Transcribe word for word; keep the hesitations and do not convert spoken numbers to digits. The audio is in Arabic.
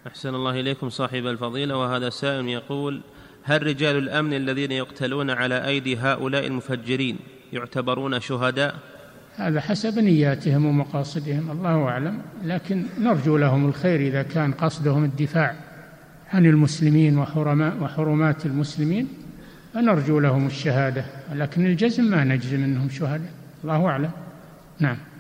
أحسن الله إليكم صاحب الفضيلة. وهذا سائل يقول: هل رجال الأمن الذين يقتلون على أيدي هؤلاء المفجرين يعتبرون شهداء؟ هذا حسب نياتهم ومقاصدهم، الله أعلم، لكن نرجو لهم الخير إذا كان قصدهم الدفاع عن المسلمين وحرمات المسلمين، فنرجو لهم الشهادة، لكن الجزم ما نجزم أنهم شهداء، الله أعلم. نعم.